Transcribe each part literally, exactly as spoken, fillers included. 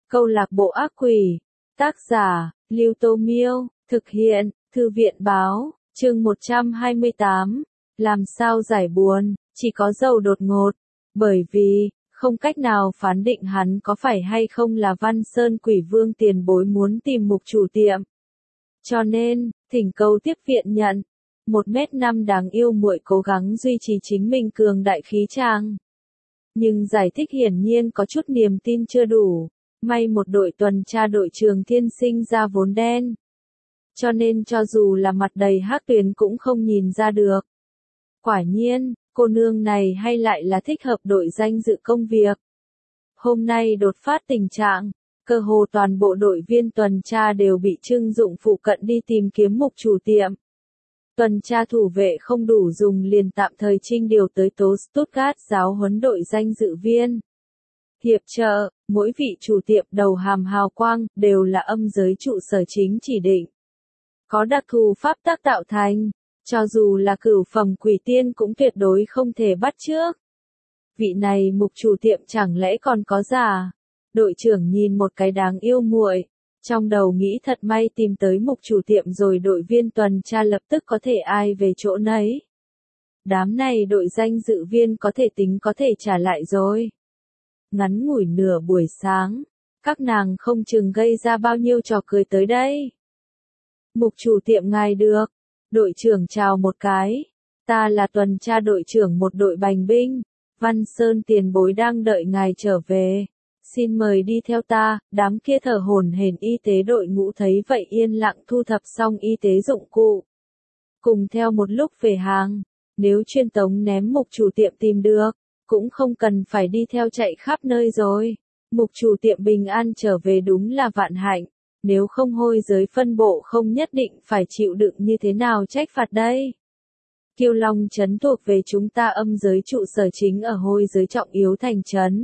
Câu lạc bộ ác quỷ. Tác giả, Lưu Tô Miêu. Thực hiện, Thư viện Báo. Chương một trăm hai mươi tám. Làm sao giải buồn, chỉ có giàu đột ngột. Bởi vì, không cách nào phán định hắn có phải hay không là Văn Sơn Quỷ Vương tiền bối muốn tìm mục chủ tiệm. Cho nên, thỉnh cầu tiếp viện nhận. Một mét năm đáng yêu muội cố gắng duy trì chính mình cường đại khí trang. Nhưng giải thích hiển nhiên có chút niềm tin chưa đủ. May một đội tuần tra đội trường thiên sinh ra vốn đen. Cho nên cho dù là mặt đầy hắc tuyến cũng không nhìn ra được. Quả nhiên, cô nương này hay lại là thích hợp đội danh dự công việc. Hôm nay đột phát tình trạng, cơ hồ toàn bộ đội viên tuần tra đều bị trưng dụng phụ cận đi tìm kiếm mục chủ tiệm. Tuần tra thủ vệ không đủ dùng liền tạm thời trinh điều tới tố Stuttgart giáo huấn đội danh dự viên. Hiệp trợ, mỗi vị chủ tiệm đầu hàm hào quang đều là âm giới trụ sở chính chỉ định. Có đặc thù pháp tác tạo thành, cho dù là cửu phẩm quỷ tiên cũng tuyệt đối không thể bắt chước. Vị này mục chủ tiệm chẳng lẽ còn có giả? Đội trưởng nhìn một cái đáng yêu muội, trong đầu nghĩ thật may tìm tới mục chủ tiệm rồi đội viên tuần tra lập tức có thể ai về chỗ nấy. Đám này đội danh dự viên có thể tính có thể trả lại rồi. Ngắn ngủi nửa buổi sáng, các nàng không chừng gây ra bao nhiêu trò cười tới đây. Mục chủ tiệm ngài được, đội trưởng chào một cái, ta là tuần tra đội trưởng một đội bành binh, Văn Sơn tiền bối đang đợi ngài trở về, xin mời đi theo ta. Đám kia thở hổn hển y tế đội ngũ thấy vậy yên lặng thu thập xong y tế dụng cụ. Cùng theo một lúc về hàng, nếu chuyên tống ném mục chủ tiệm tìm được, cũng không cần phải đi theo chạy khắp nơi rồi. Mục chủ tiệm bình an trở về đúng là vạn hạnh, nếu không hôi giới phân bộ không nhất định phải chịu đựng như thế nào trách phạt đây. Kiêu Long trấn thuộc về chúng ta âm giới trụ sở chính ở hôi giới trọng yếu thành trấn.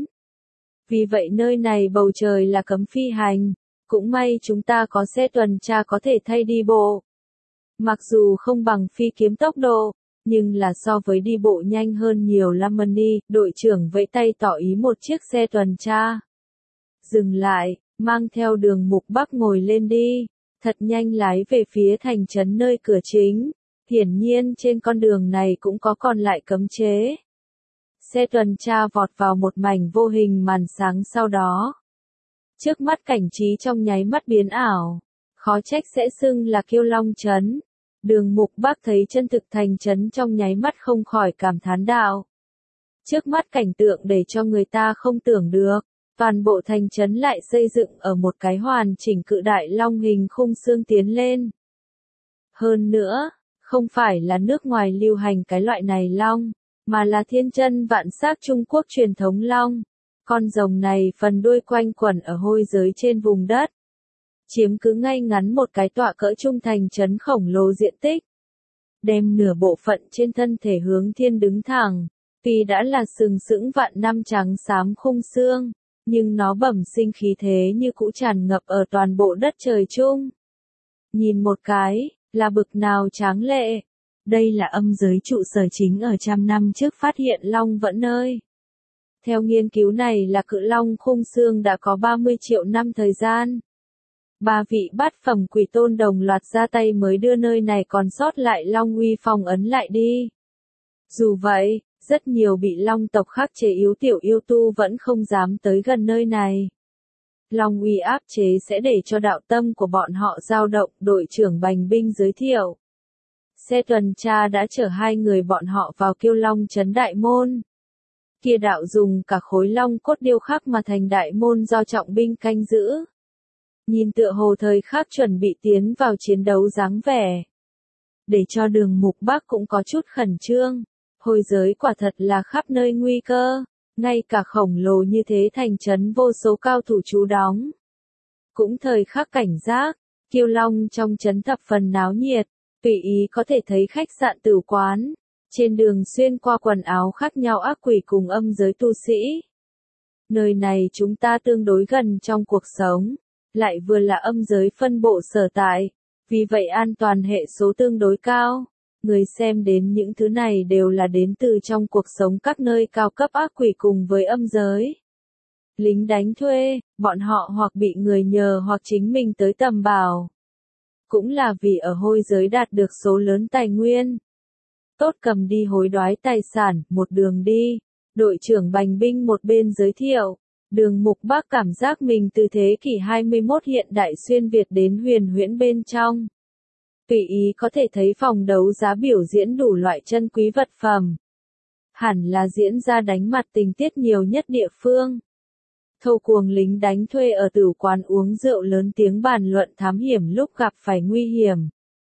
Vì vậy nơi này bầu trời là cấm phi hành, cũng may chúng ta có xe tuần tra có thể thay đi bộ. Mặc dù không bằng phi kiếm tốc độ, nhưng là so với đi bộ nhanh hơn nhiều Lamani, đội trưởng vẫy tay tỏ ý một chiếc xe tuần tra. Dừng lại, mang theo đường mục bắc ngồi lên đi, thật nhanh lái về phía thành trấn nơi cửa chính, hiển nhiên trên con đường này cũng có còn lại cấm chế. Xe tuần tra vọt vào một mảnh vô hình màn sáng sau đó. Trước mắt cảnh trí trong nháy mắt biến ảo, khó trách sẽ xưng là Kiêu Long trấn. Đường mục bắc thấy chân thực thành trấn trong nháy mắt không khỏi cảm thán đạo. Trước mắt cảnh tượng để cho người ta không tưởng được, toàn bộ thành trấn lại xây dựng ở một cái hoàn chỉnh cự đại long hình khung xương tiến lên. Hơn nữa, không phải là nước ngoài lưu hành cái loại này long, mà là thiên chân vạn xác Trung Quốc truyền thống long. Con rồng này phần đuôi quanh quẩn ở hôi giới trên vùng đất, chiếm cứ ngay ngắn một cái tọa cỡ trung thành trấn khổng lồ diện tích. Đem nửa bộ phận trên thân thể hướng thiên đứng thẳng, tuy đã là sừng sững vạn năm trắng xám khung xương, nhưng nó bẩm sinh khí thế như cũ tràn ngập ở toàn bộ đất trời chung. Nhìn một cái, là bực nào tráng lệ. Đây là âm giới trụ sở chính ở trăm năm trước phát hiện long vẫn nơi. Theo nghiên cứu này là cự long khung xương đã có ba mươi triệu năm thời gian. Ba vị bát phẩm quỷ tôn đồng loạt ra tay mới đưa nơi này còn sót lại long uy phong ấn lại đi. Dù vậy, rất nhiều bị long tộc khắc chế yếu tiểu yêu tu vẫn không dám tới gần nơi này. Long uy áp chế sẽ để cho đạo tâm của bọn họ dao động, đội trưởng bành binh giới thiệu. Xe tuần tra đã chở hai người bọn họ vào Kiêu Long trấn đại môn. Kia đạo dùng cả khối long cốt điêu khắc mà thành đại môn do trọng binh canh giữ. Nhìn tựa hồ thời khắc chuẩn bị tiến vào chiến đấu dáng vẻ. Để cho đường mục bắc cũng có chút khẩn trương. Hôi giới quả thật là khắp nơi nguy cơ. Ngay cả khổng lồ như thế thành trấn vô số cao thủ trú đóng. Cũng thời khắc cảnh giác, Kiêu Long trong trấn thập phần náo nhiệt. Tùy ý có thể thấy khách sạn tử quán. Trên đường xuyên qua quần áo khác nhau ác quỷ cùng âm giới tu sĩ. Nơi này chúng ta tương đối gần trong cuộc sống. Lại vừa là âm giới phân bộ sở tại, vì vậy an toàn hệ số tương đối cao. Người xem đến những thứ này đều là đến từ trong cuộc sống các nơi cao cấp ác quỷ cùng với âm giới. lính đánh thuê, bọn họ hoặc bị người nhờ hoặc chính mình tới tầm bảo. Cũng là vì ở hôi giới đạt được số lớn tài nguyên. Tốt cầm đi hối đoái tài sản, một đường đi. Đội trưởng bành binh một bên giới thiệu. Đường Mục Bác cảm giác mình từ thế kỷ hai mươi mốt hiện đại xuyên Việt đến huyền huyễn bên trong. Tùy ý có thể thấy phòng đấu giá biểu diễn đủ loại chân quý vật phẩm. Hẳn là diễn ra đánh mặt tình tiết nhiều nhất địa phương. Thâu cuồng lính đánh thuê ở tử quán uống rượu lớn tiếng bàn luận thám hiểm lúc gặp phải nguy hiểm.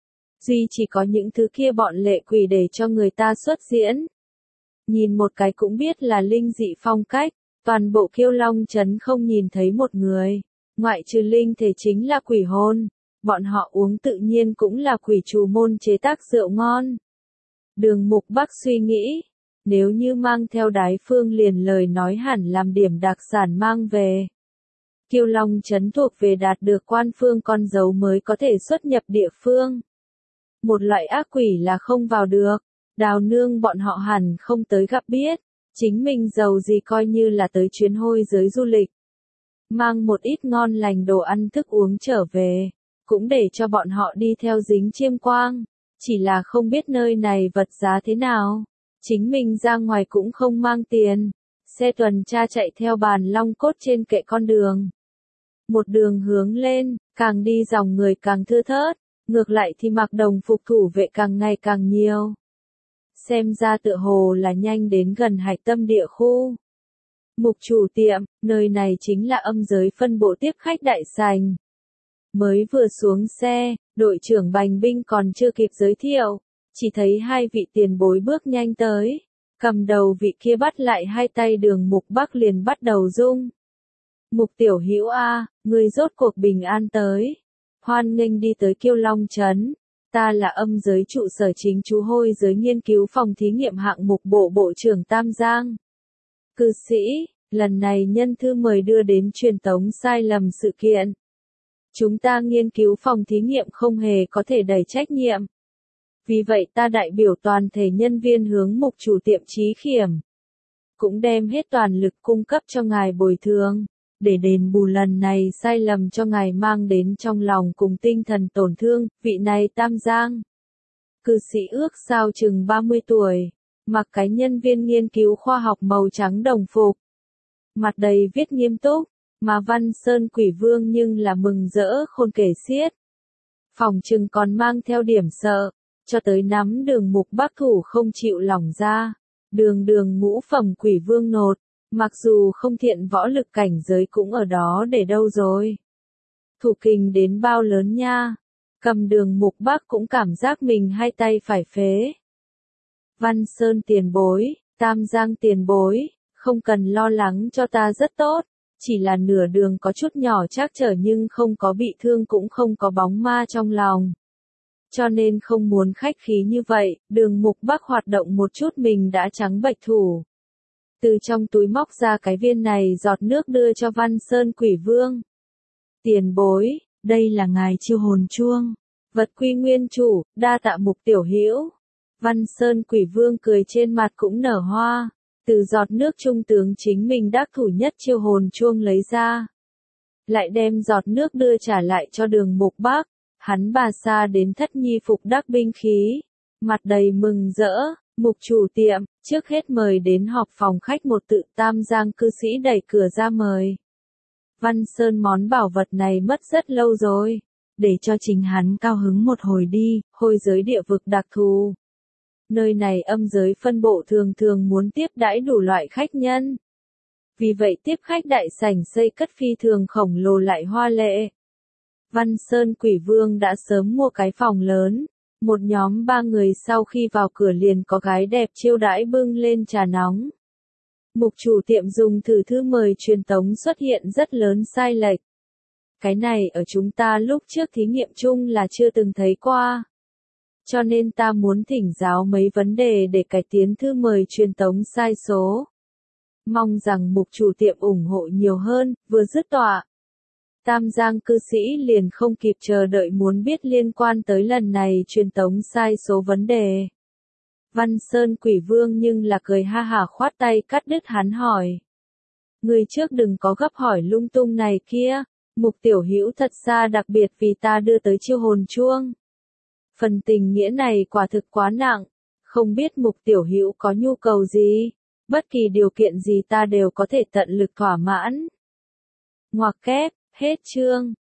Duy chỉ có những thứ kia bọn lệ quỷ để cho người ta xuất diễn. Nhìn một cái cũng biết là linh dị phong cách, toàn bộ Kiêu Long trấn không nhìn thấy một người. Ngoại trừ linh thể chính là quỷ hồn, bọn họ uống tự nhiên cũng là quỷ trù môn chế tác rượu ngon. Đường Mục Bắc suy nghĩ. Nếu như mang theo đái phương liền lời nói hẳn làm điểm đặc sản mang về. Kiêu Long trấn thuộc về đạt được quan phương con dấu mới có thể xuất nhập địa phương. Một loại ác quỷ là không vào được, Đào Nương bọn họ hẳn không tới gặp biết, chính mình giàu gì coi như là tới chuyến hôi giới du lịch. Mang một ít ngon lành đồ ăn thức uống trở về, cũng để cho bọn họ đi theo dính chiêm quang, chỉ là không biết nơi này vật giá thế nào. Chính mình ra ngoài cũng không mang tiền. Xe tuần tra chạy theo bàn long cốt trên kệ con đường. Một đường hướng lên, càng đi dòng người càng thưa thớt, ngược lại thì mặc đồng phục thủ vệ càng ngày càng nhiều. Xem ra tựa hồ là nhanh đến gần hạch tâm địa khu. Mục chủ tiệm, nơi này chính là âm giới phân bộ tiếp khách đại sành. Mới vừa xuống xe, đội trưởng bành binh còn chưa kịp giới thiệu. Chỉ thấy hai vị tiền bối bước nhanh tới, cầm đầu vị kia bắt lại hai tay Đường Mục Bắc liền bắt đầu rung. Mục tiểu hữu a, người rốt cuộc bình an tới. Hoan nghênh đi tới Kiêu Long trấn. Ta là âm giới trụ sở chính chú hôi giới nghiên cứu phòng thí nghiệm hạng mục bộ bộ trưởng Tam Giang. Cư sĩ, lần này nhân thư mời đưa đến truyền tống sai lầm sự kiện. Chúng ta nghiên cứu phòng thí nghiệm không hề có thể đẩy trách nhiệm. Vì vậy ta đại biểu toàn thể nhân viên hướng mục chủ tiệm Trí Khiểm. Cũng đem hết toàn lực cung cấp cho ngài bồi thường, để đền bù lần này sai lầm cho ngài mang đến trong lòng cùng tinh thần tổn thương, vị này Tam Giang. Cư sĩ ước sao chừng ba mươi tuổi, mặc cái nhân viên nghiên cứu khoa học màu trắng đồng phục. Mặt đầy viết nghiêm túc, mà Văn Sơn Quỷ Vương nhưng là mừng rỡ khôn kể xiết. Phòng chừng còn mang theo điểm sợ. Cho tới nắm Đường Mục Bắc thủ không chịu lỏng ra. Đường đường ngũ phẩm quỷ vương nột, mặc dù không thiện võ lực cảnh giới cũng ở đó để đâu rồi. Thủ kình đến bao lớn nha. Cầm Đường Mục Bắc cũng cảm giác mình hai tay phải phế. Văn Sơn tiền bối, Tam Giang tiền bối, không cần lo lắng cho ta rất tốt. Chỉ là nửa đường có chút nhỏ trắc trở nhưng không có bị thương cũng không có bóng ma trong lòng. Cho nên không muốn khách khí như vậy, Đường Mục Bắc hoạt động một chút mình đã trắng bệch thủ. Từ trong túi móc ra cái viên này giọt nước đưa cho Văn Sơn Quỷ Vương. Tiền bối, đây là ngài chiêu hồn chuông. Vật quy nguyên chủ, đa tạ Mục tiểu hữu. Văn Sơn Quỷ Vương cười trên mặt cũng nở hoa. Từ giọt nước trung tướng chính mình đắc thủ nhất chiêu hồn chuông lấy ra. Lại đem giọt nước đưa trả lại cho Đường Mục Bắc. Hắn bà xa đến thất nhi phục đắc binh khí, mặt đầy mừng rỡ, mục chủ tiệm, trước hết mời đến họp phòng khách một tự Tam Giang cư sĩ đẩy cửa ra mời. Văn Sơn món bảo vật này mất rất lâu rồi, để cho chính hắn cao hứng một hồi đi, hôi giới địa vực đặc thù. Nơi này âm giới phân bộ thường thường muốn tiếp đãi đủ loại khách nhân. Vì vậy tiếp khách đại sảnh xây cất phi thường khổng lồ lại hoa lệ. Văn Sơn Quỷ Vương đã sớm mua cái phòng lớn, một nhóm ba người sau khi vào cửa liền có gái đẹp chiêu đãi bưng lên trà nóng. Mục chủ tiệm dùng thử thư mời truyền tống xuất hiện rất lớn sai lệch. Cái này ở chúng ta lúc trước thí nghiệm chung là chưa từng thấy qua. Cho nên ta muốn thỉnh giáo mấy vấn đề để cải tiến thư mời truyền tống sai số. Mong rằng mục chủ tiệm ủng hộ nhiều hơn, vừa dứt tọa. Tam Giang cư sĩ liền không kịp chờ đợi muốn biết liên quan tới lần này truyền tống sai số vấn đề. Văn Sơn Quỷ Vương nhưng là cười ha hả khoát tay cắt đứt hắn hỏi. Ngươi trước đừng có gấp hỏi lung tung này kia, Mục Tiểu Hữu thật ra đặc biệt vì ta đưa tới chiêu hồn chuông. Phần tình nghĩa này quả thực quá nặng, không biết Mục Tiểu Hữu có nhu cầu gì, bất kỳ điều kiện gì ta đều có thể tận lực thỏa mãn. Ngoặc kép, hết chương.